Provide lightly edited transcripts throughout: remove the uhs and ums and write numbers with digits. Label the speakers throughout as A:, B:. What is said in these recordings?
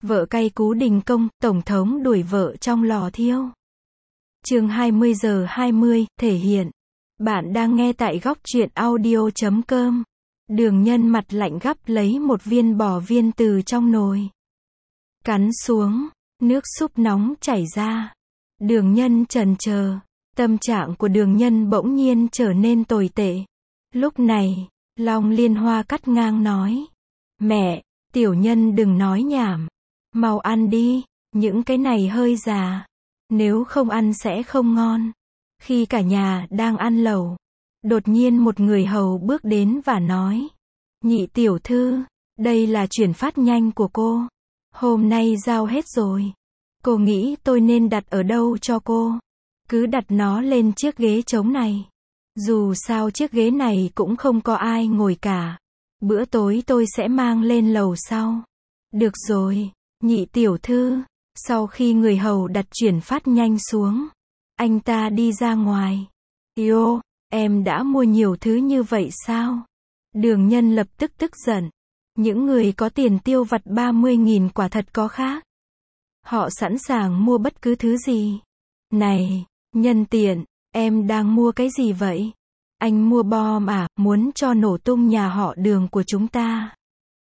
A: Vợ cay cú đình công, tổng thống đuổi vợ trong lò thiêu. Chương 20:20, thể hiện. Bạn đang nghe tại góc truyện audio.com. Đường Nhân mặt lạnh gắp lấy một viên bò viên từ trong nồi. Cắn xuống, nước súp nóng chảy ra. Đường Nhân chần chờ, tâm trạng của Đường Nhân bỗng nhiên trở nên tồi tệ. Lúc này, Long Liên Hoa cắt ngang nói. Mẹ, tiểu nhân đừng nói nhảm. Mau ăn đi, những cái này hơi già. Nếu không ăn sẽ không ngon. Khi cả nhà đang ăn lẩu, đột nhiên một người hầu bước đến và nói. Nhị tiểu thư, đây là chuyển phát nhanh của cô. Hôm nay giao hết rồi. Cô nghĩ tôi nên đặt ở đâu cho cô? Cứ đặt nó lên chiếc ghế trống này. Dù sao chiếc ghế này cũng không có ai ngồi cả. Bữa tối tôi sẽ mang lên lầu sau. Được rồi, nhị tiểu thư. Sau khi người hầu đặt chuyển phát nhanh xuống, anh ta đi ra ngoài. Yo, em đã mua nhiều thứ như vậy sao? Đường Nhân lập tức tức giận. Những người có tiền tiêu vặt 30.000 quả thật có khác. Họ sẵn sàng mua bất cứ thứ gì. Này, nhân tiện, em đang mua cái gì vậy? Anh mua bom à, muốn cho nổ tung nhà họ Đường của chúng ta.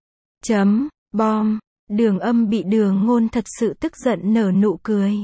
A: Bom. Đường Âm bị Đường Ngôn thật sự tức giận nở nụ cười.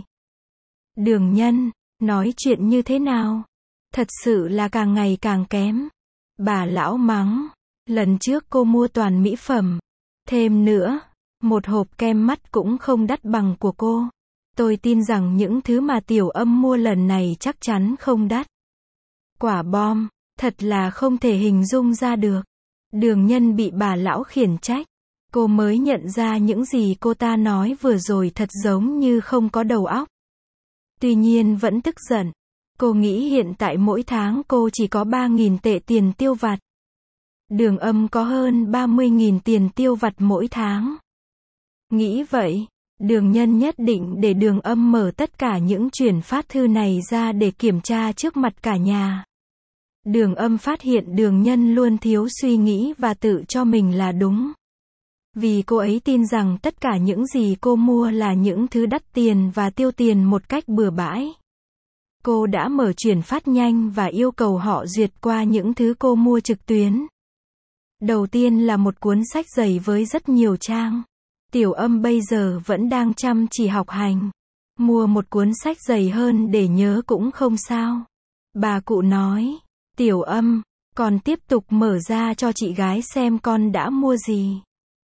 A: Đường Nhân, nói chuyện như thế nào? Thật sự là càng ngày càng kém. Bà lão mắng. Lần trước cô mua toàn mỹ phẩm. Thêm nữa, một hộp kem mắt cũng không đắt bằng của cô. Tôi tin rằng những thứ mà Tiểu Âm mua lần này chắc chắn không đắt. Quả bom, thật là không thể hình dung ra được. Đường Nhân bị bà lão khiển trách. Cô mới nhận ra những gì cô ta nói vừa rồi thật giống như không có đầu óc. Tuy nhiên vẫn tức giận. Cô nghĩ hiện tại mỗi tháng cô chỉ có 3.000 tệ tiền tiêu vặt. Đường Âm có hơn 30.000 tiền tiêu vặt mỗi tháng. Nghĩ vậy, Đường Nhân nhất định để Đường Âm mở tất cả những chuyển phát thư này ra để kiểm tra trước mặt cả nhà. Đường Âm phát hiện Đường Nhân luôn thiếu suy nghĩ và tự cho mình là đúng. Vì cô ấy tin rằng tất cả những gì cô mua là những thứ đắt tiền và tiêu tiền một cách bừa bãi. Cô đã mở chuyển phát nhanh và yêu cầu họ duyệt qua những thứ cô mua trực tuyến. Đầu tiên là một cuốn sách dày với rất nhiều trang. Tiểu Âm bây giờ vẫn đang chăm chỉ học hành. Mua một cuốn sách dày hơn để nhớ cũng không sao. Bà cụ nói, Tiểu Âm, con tiếp tục mở ra cho chị gái xem con đã mua gì.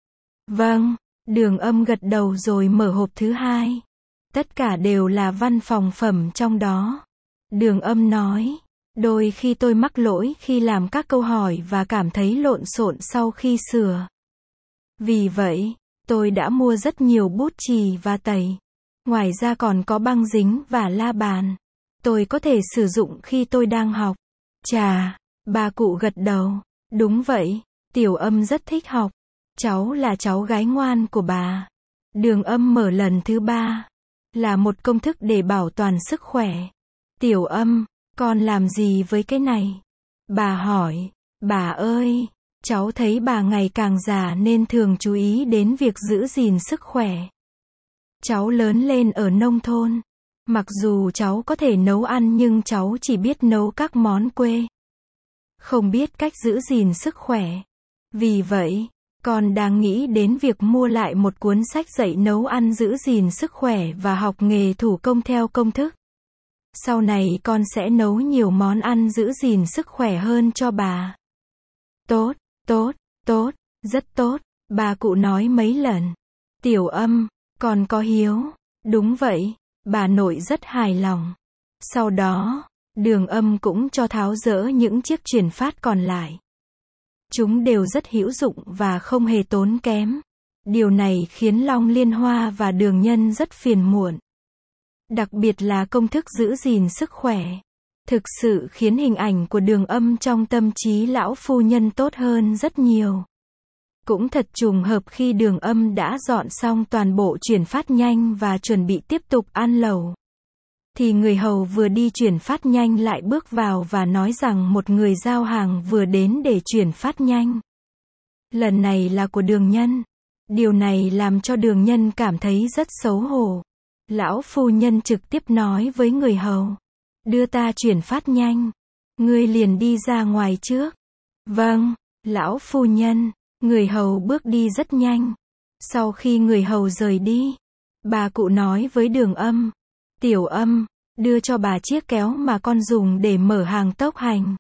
A: Vâng, Đường Âm gật đầu rồi mở hộp thứ hai. Tất cả đều là văn phòng phẩm trong đó. Đường Âm nói, đôi khi tôi mắc lỗi khi làm các câu hỏi và cảm thấy lộn xộn sau khi sửa. Vì vậy, tôi đã mua rất nhiều bút chì và tẩy. Ngoài ra còn có băng dính và la bàn. Tôi có thể sử dụng khi tôi đang học. Chà, bà cụ gật đầu. Đúng vậy, Tiểu Âm rất thích học. Cháu là cháu gái ngoan của bà. Đường Âm mở lần thứ 3. Là một công thức để bảo toàn sức khỏe. Tiểu Âm, con làm gì với cái này? Bà hỏi. Bà ơi, cháu thấy bà ngày càng già nên thường chú ý đến việc giữ gìn sức khỏe. Cháu lớn lên ở nông thôn. Mặc dù cháu có thể nấu ăn nhưng cháu chỉ biết nấu các món quê. Không biết cách giữ gìn sức khỏe. Vì vậy, con đang nghĩ đến việc mua lại một cuốn sách dạy nấu ăn giữ gìn sức khỏe và học nghề thủ công theo công thức. Sau này con sẽ nấu nhiều món ăn giữ gìn sức khỏe hơn cho bà. Tốt, rất tốt, bà cụ nói mấy lần. Tiểu Âm, con có hiếu. Đúng vậy, bà nội rất hài lòng. Sau đó, Đường Âm cũng cho tháo dỡ những chiếc chuyển phát còn lại. Chúng đều rất hữu dụng và không hề tốn kém. Điều này khiến Long Liên Hoa và Đường Nhân rất phiền muộn. Đặc biệt là công thức giữ gìn sức khỏe. Thực sự khiến hình ảnh của Đường Âm trong tâm trí lão phu nhân tốt hơn rất nhiều. Cũng thật trùng hợp khi Đường Âm đã dọn xong toàn bộ chuyển phát nhanh và chuẩn bị tiếp tục ăn lẩu. Thì người hầu vừa đi chuyển phát nhanh lại bước vào và nói rằng một người giao hàng vừa đến để chuyển phát nhanh. Lần này là của Đường Nhân. Điều này làm cho Đường Nhân cảm thấy rất xấu hổ. Lão phu nhân trực tiếp nói với người hầu. Đưa ta chuyển phát nhanh. Ngươi liền đi ra ngoài trước. Vâng, lão phu nhân. Người hầu bước đi rất nhanh. Sau khi người hầu rời đi, bà cụ nói với Đường Âm. Tiểu Âm, đưa cho bà chiếc kéo mà con dùng để mở hàng tốc hành.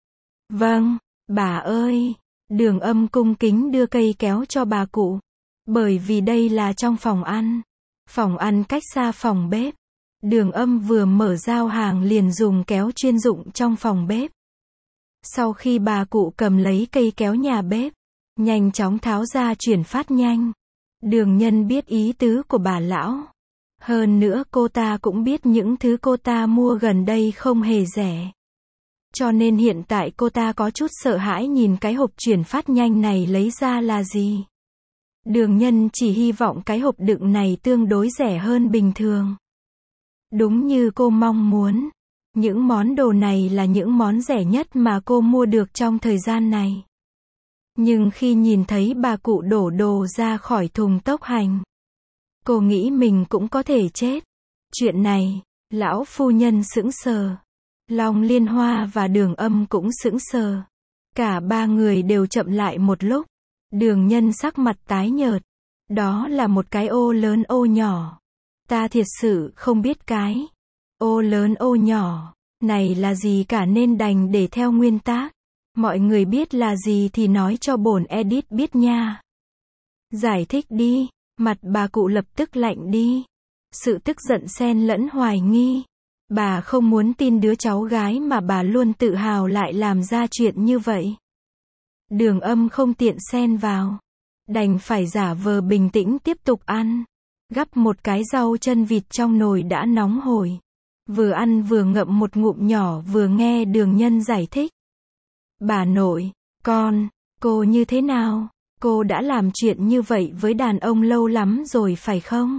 A: Vâng, bà ơi. Đường Âm cung kính đưa cây kéo cho bà cụ. Bởi vì đây là trong phòng ăn. Phòng ăn cách xa phòng bếp. Đường Âm vừa mở giao hàng liền dùng kéo chuyên dụng trong phòng bếp. Sau khi bà cụ cầm lấy cây kéo nhà bếp, nhanh chóng tháo ra chuyển phát nhanh. Đường Nhân biết ý tứ của bà lão. Hơn nữa cô ta cũng biết những thứ cô ta mua gần đây không hề rẻ. Cho nên hiện tại cô ta có chút sợ hãi nhìn cái hộp chuyển phát nhanh này lấy ra là gì. Đường Nhân chỉ hy vọng cái hộp đựng này tương đối rẻ hơn bình thường. Đúng như cô mong muốn. Những món đồ này là những món rẻ nhất mà cô mua được trong thời gian này. Nhưng khi nhìn thấy bà cụ đổ đồ ra khỏi thùng tốc hành, cô nghĩ mình cũng có thể chết. Chuyện này, lão phu nhân sững sờ. Long Liên Hoa và Đường Âm cũng sững sờ. Cả ba người đều chậm lại một lúc. Đường Nhân sắc mặt tái nhợt. Đó là một cái ô lớn ô nhỏ. Ta thiệt sự không biết cái ô lớn ô nhỏ này là gì cả nên đành để theo nguyên tác. Mọi người biết là gì thì nói cho bổn edit biết nha. Giải thích đi. Mặt bà cụ lập tức lạnh đi. Sự tức giận xen lẫn hoài nghi. Bà không muốn tin đứa cháu gái mà bà luôn tự hào lại làm ra chuyện như vậy. Đường Âm không tiện xen vào. Đành phải giả vờ bình tĩnh tiếp tục ăn. Gắp một cái rau chân vịt trong nồi đã nóng hổi. Vừa ăn vừa ngậm một ngụm nhỏ vừa nghe Đường Nhân giải thích. Bà nội, cô như thế nào? Cô đã làm chuyện như vậy với đàn ông lâu lắm rồi phải không?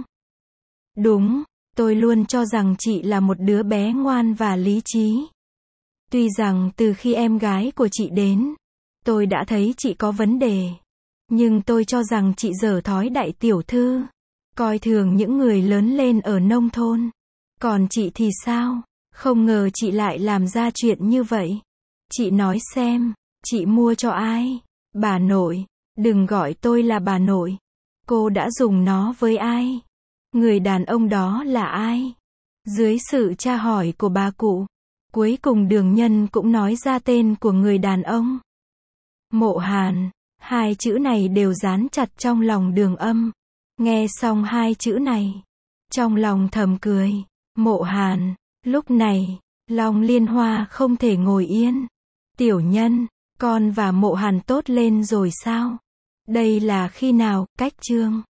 A: Đúng, tôi luôn cho rằng chị là một đứa bé ngoan và lý trí. Tuy rằng từ khi em gái của chị đến, tôi đã thấy chị có vấn đề. Nhưng tôi cho rằng chị dở thói đại tiểu thư. Coi thường những người lớn lên ở nông thôn. Còn chị thì sao? Không ngờ chị lại làm ra chuyện như vậy. Chị nói xem, chị mua cho ai? Bà nội, đừng gọi tôi là bà nội. Cô đã dùng nó với ai? Người đàn ông đó là ai? Dưới sự tra hỏi của bà cụ, cuối cùng Đường Nhân cũng nói ra tên của người đàn ông. Mộ Hàn. Hai chữ này đều dán chặt trong lòng Đường Âm. Nghe xong hai chữ này, trong lòng thầm cười. Mộ Hàn. Lúc này, Long Liên Hoa không thể ngồi yên. Tiểu Nhân, con và Mộ Hàn tốt lên rồi sao? Đây là khi nào? Cách chương